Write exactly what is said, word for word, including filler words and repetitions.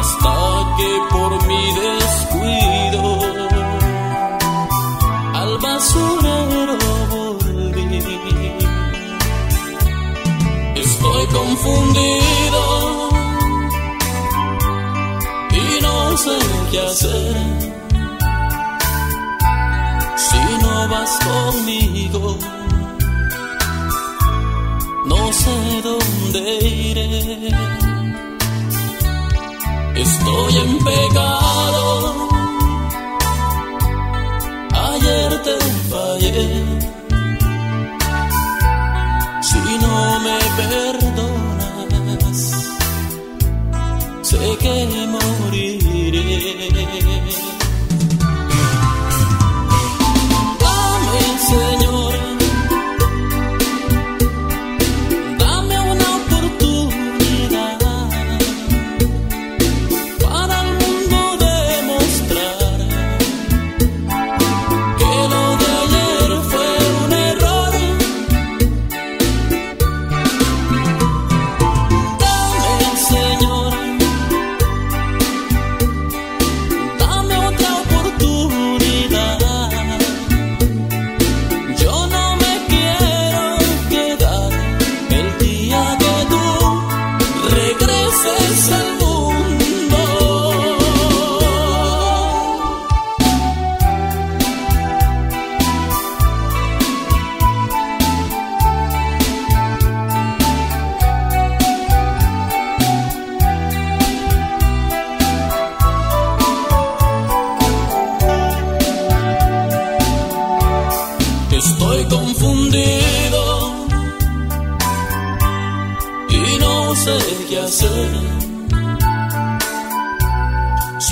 hasta que por mi descuido al basurero volví. Estoy confundido y no sé qué hacer. Si no vas conmigo, no sé dónde iré. Estoy en pecado, ayer te fallé.